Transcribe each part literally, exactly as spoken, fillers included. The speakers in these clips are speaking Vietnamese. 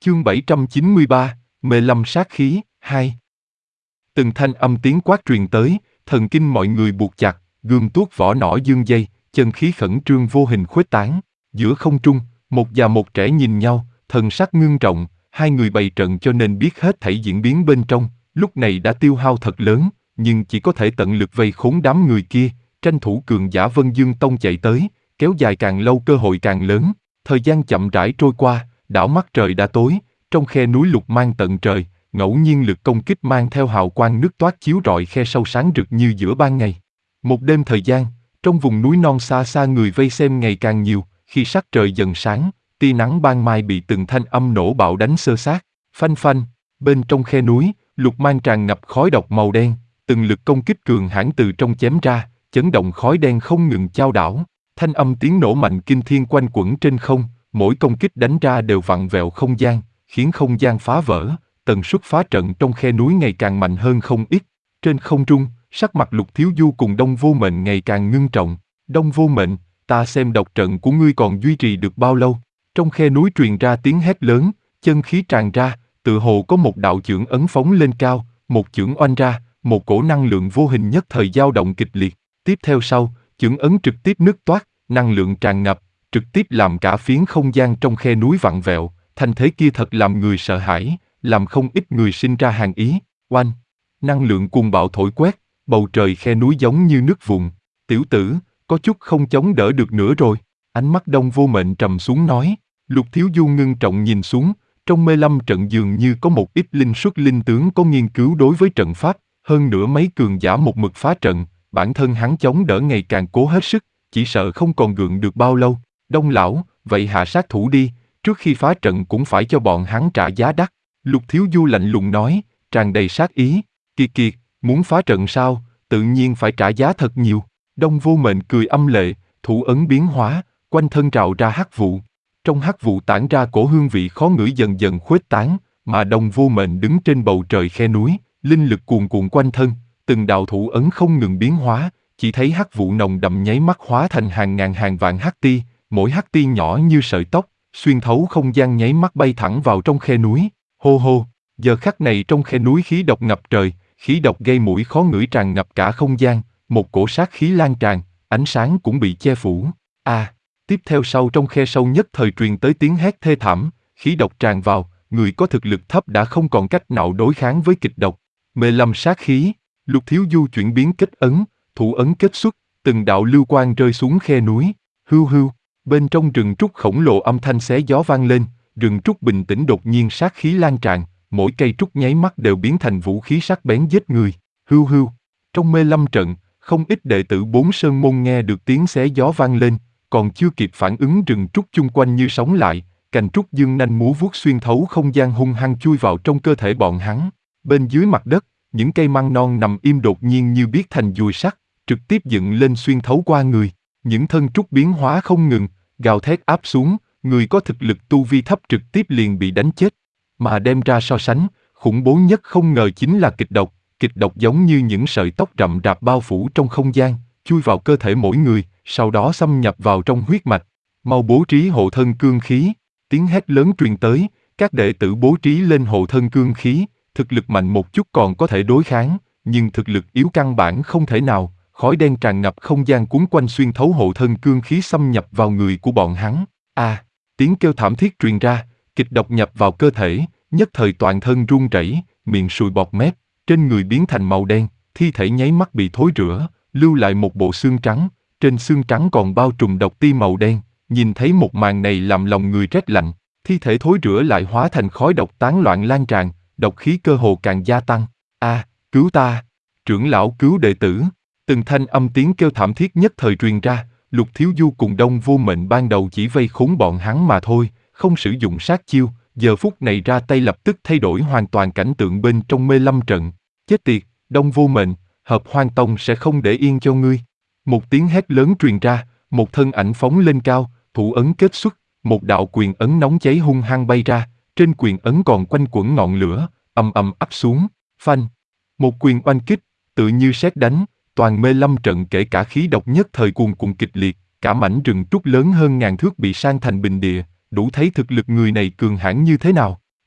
Chương bảy trăm chín mươi ba, mê lâm sát khí, hai. Từng thanh âm tiếng quát truyền tới, thần kinh mọi người buộc chặt, gươm tuốt vỏ nỏ dương dây, chân khí khẩn trương vô hình khuếch tán. Giữa không trung, một già một trẻ nhìn nhau, thần sắc ngưng trọng, hai người bày trận cho nên biết hết thảy diễn biến bên trong, lúc này đã tiêu hao thật lớn, nhưng chỉ có thể tận lực vây khốn đám người kia, tranh thủ cường giả Vân Dương Tông chạy tới, kéo dài càng lâu cơ hội càng lớn. Thời gian chậm rãi trôi qua, đảo mắt trời đã tối, trong khe núi lục mang tận trời, ngẫu nhiên lực công kích mang theo hào quang nước toát chiếu rọi khe sâu sáng rực như giữa ban ngày. Một đêm thời gian, trong vùng núi non xa xa người vây xem ngày càng nhiều, khi sắc trời dần sáng, tia nắng ban mai bị từng thanh âm nổ bạo đánh xơ xác, phanh phanh, bên trong khe núi, lục mang tràn ngập khói độc màu đen, từng lực công kích cường hãn từ trong chém ra, chấn động khói đen không ngừng chao đảo, thanh âm tiếng nổ mạnh kinh thiên quanh quẩn trên không, mỗi công kích đánh ra đều vặn vẹo không gian, khiến không gian phá vỡ, tần suất phá trận trong khe núi ngày càng mạnh hơn không ít. Trên không trung, sắc mặt Lục Thiếu Du cùng Đông Vô Mệnh ngày càng ngưng trọng. Đông Vô Mệnh, ta xem độc trận của ngươi còn duy trì được bao lâu? Trong khe núi truyền ra tiếng hét lớn, chân khí tràn ra, tựa hồ có một đạo chưởng ấn phóng lên cao, một chưởng oanh ra, một cổ năng lượng vô hình nhất thời dao động kịch liệt. Tiếp theo sau, chưởng ấn trực tiếp nứt toát, năng lượng tràn ngập, trực tiếp làm cả phiến không gian trong khe núi vặn vẹo. Thành thế kia thật làm người sợ hãi, làm không ít người sinh ra hàng ý. Oanh! Năng lượng cuồng bạo thổi quét, bầu trời khe núi giống như nước vụn. Tiểu tử, có chút không chống đỡ được nữa rồi. Ánh mắt Đông Vô Mệnh trầm xuống nói. Lục Thiếu Du ngưng trọng nhìn xuống, trong mê lâm trận dường như có một ít linh xuất linh tướng có nghiên cứu đối với trận pháp, hơn nữa mấy cường giả một mực phá trận, bản thân hắn chống đỡ ngày càng cố hết sức, chỉ sợ không còn gượng được bao lâu. Đông lão, vậy hạ sát thủ đi, trước khi phá trận cũng phải cho bọn hắn trả giá đắt. Lục Thiếu Du lạnh lùng nói, tràn đầy sát ý. Kiệt kiệt, muốn phá trận sao, tự nhiên phải trả giá thật nhiều. Đông Vô Mệnh cười âm lệ, thủ ấn biến hóa, quanh thân trào ra hắc vụ. Trong hắc vụ tản ra cổ hương vị khó ngửi dần dần khuếch tán, mà Đông Vô Mệnh đứng trên bầu trời khe núi, linh lực cuồn cuộn quanh thân, từng đạo thủ ấn không ngừng biến hóa, chỉ thấy hắc vụ nồng đậm nháy mắt hóa thành hàng ngàn hàng vạn hắc ti, mỗi hắc ti nhỏ như sợi tóc, xuyên thấu không gian nháy mắt bay thẳng vào trong khe núi. Hô hô, giờ khắc này trong khe núi khí độc ngập trời, khí độc gây mũi khó ngửi tràn ngập cả không gian, một cổ sát khí lan tràn, ánh sáng cũng bị che phủ. A, à, tiếp theo sau trong khe sâu nhất thời truyền tới tiếng hét thê thảm, khí độc tràn vào, người có thực lực thấp đã không còn cách nào đối kháng với kịch độc. Mê lâm sát khí, Lục Thiếu Du chuyển biến kết ấn, thủ ấn kết xuất, từng đạo lưu quang rơi xuống khe núi. Hưu hưu, bên trong rừng trúc khổng lồ âm thanh xé gió vang lên, rừng trúc bình tĩnh đột nhiên sát khí lan tràn, mỗi cây trúc nháy mắt đều biến thành vũ khí sắc bén giết người. Hưu hưu, trong mê lâm trận, không ít đệ tử bốn sơn môn nghe được tiếng xé gió vang lên, còn chưa kịp phản ứng rừng trúc chung quanh như sống lại, cành trúc dương nanh múa vuốt xuyên thấu không gian hung hăng chui vào trong cơ thể bọn hắn. Bên dưới mặt đất, những cây măng non nằm im đột nhiên như biến thành dùi sắt, trực tiếp dựng lên xuyên thấu qua người. Những thân trúc biến hóa không ngừng, gào thét áp xuống, người có thực lực tu vi thấp trực tiếp liền bị đánh chết. Mà đem ra so sánh, khủng bố nhất không ngờ chính là kịch độc. Kịch độc giống như những sợi tóc rậm rạp bao phủ trong không gian, chui vào cơ thể mỗi người, sau đó xâm nhập vào trong huyết mạch. Mau bố trí hộ thân cương khí. Tiếng hét lớn truyền tới, các đệ tử bố trí lên hộ thân cương khí, thực lực mạnh một chút còn có thể đối kháng, nhưng thực lực yếu căn bản không thể nào. Khói đen tràn ngập không gian cuốn quanh xuyên thấu hộ thân cương khí xâm nhập vào người của bọn hắn. A, à, tiếng kêu thảm thiết truyền ra, kịch độc nhập vào cơ thể, nhất thời toàn thân run rẩy, miệng sùi bọt mép, trên người biến thành màu đen, thi thể nháy mắt bị thối rữa, lưu lại một bộ xương trắng, trên xương trắng còn bao trùm độc ti màu đen. Nhìn thấy một màn này làm lòng người rét lạnh, thi thể thối rữa lại hóa thành khói độc tán loạn lan tràn, độc khí cơ hồ càng gia tăng. A, à, cứu ta! Trưởng lão cứu đệ tử! Từng thanh âm tiếng kêu thảm thiết nhất thời truyền ra. Lục Thiếu Du cùng Đông Vô Mệnh ban đầu chỉ vây khốn bọn hắn mà thôi, không sử dụng sát chiêu, giờ phút này ra tay lập tức thay đổi hoàn toàn cảnh tượng bên trong mê lâm trận. Chết tiệt, Đông Vô Mệnh, Hợp Hoan Tông sẽ không để yên cho ngươi. Một tiếng hét lớn truyền ra, một thân ảnh phóng lên cao, thủ ấn kết xuất, một đạo quyền ấn nóng cháy hung hăng bay ra, trên quyền ấn còn quanh quẩn ngọn lửa, ầm ầm ắp xuống, phanh. Một quyền oanh kích, tự như sét đánh. Toàn mê lâm trận kể cả khí độc nhất thời cuồn cuộn kịch liệt, cả mảnh rừng trúc lớn hơn ngàn thước bị san thành bình địa, đủ thấy thực lực người này cường hãn như thế nào.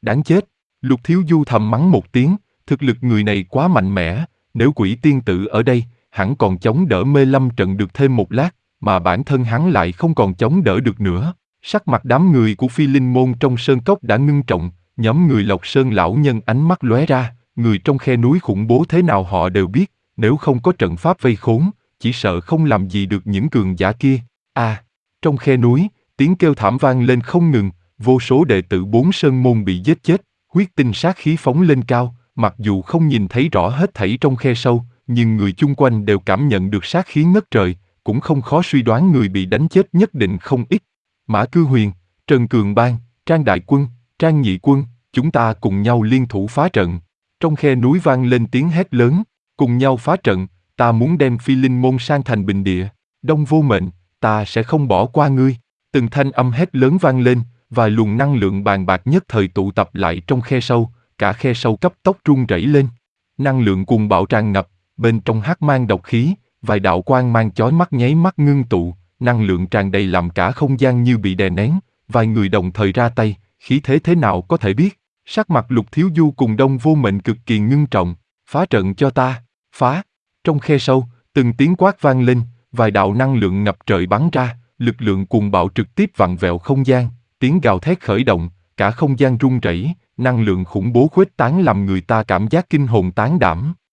Đáng chết. Lục Thiếu Du thầm mắng một tiếng, thực lực người này quá mạnh mẽ, nếu quỷ tiên tử ở đây, hẳn còn chống đỡ mê lâm trận được thêm một lát, mà bản thân hắn lại không còn chống đỡ được nữa. Sắc mặt đám người của Phi Linh môn trong sơn cốc đã ngưng trọng, nhóm người Lộc Sơn lão nhân ánh mắt lóe ra, người trong khe núi khủng bố thế nào họ đều biết, nếu không có trận pháp vây khốn, chỉ sợ không làm gì được những cường giả kia. À, trong khe núi, tiếng kêu thảm vang lên không ngừng, vô số đệ tử bốn sơn môn bị giết chết, huyết tinh sát khí phóng lên cao, mặc dù không nhìn thấy rõ hết thảy trong khe sâu, nhưng người chung quanh đều cảm nhận được sát khí ngất trời, cũng không khó suy đoán người bị đánh chết nhất định không ít. Mã Cư Huyền, Trần Cường Bang, Trang Đại Quân, Trang Nhị Quân, chúng ta cùng nhau liên thủ phá trận. Trong khe núi vang lên tiếng hét lớn, cùng nhau phá trận, ta muốn đem Phi Linh môn sang thành bình địa. Đông Vô Mệnh, ta sẽ không bỏ qua ngươi. Từng thanh âm hét lớn vang lên, vài luồng năng lượng bàn bạc nhất thời tụ tập lại trong khe sâu, cả khe sâu cấp tốc rung rẩy lên. Năng lượng cuồng bạo tràn ngập, bên trong hắc mang độc khí, vài đạo quang mang chói mắt nháy mắt ngưng tụ, năng lượng tràn đầy làm cả không gian như bị đè nén, vài người đồng thời ra tay, khí thế thế nào có thể biết. Sắc mặt Lục Thiếu Du cùng Đông Vô Mệnh cực kỳ ngưng trọng, phá trận cho ta, phá. Trong khe sâu, từng tiếng quát vang lên, vài đạo năng lượng ngập trời bắn ra, lực lượng cuồng bạo trực tiếp vặn vẹo không gian, tiếng gào thét khởi động, cả không gian rung rẩy, năng lượng khủng bố khuếch tán làm người ta cảm giác kinh hồn tán đảm.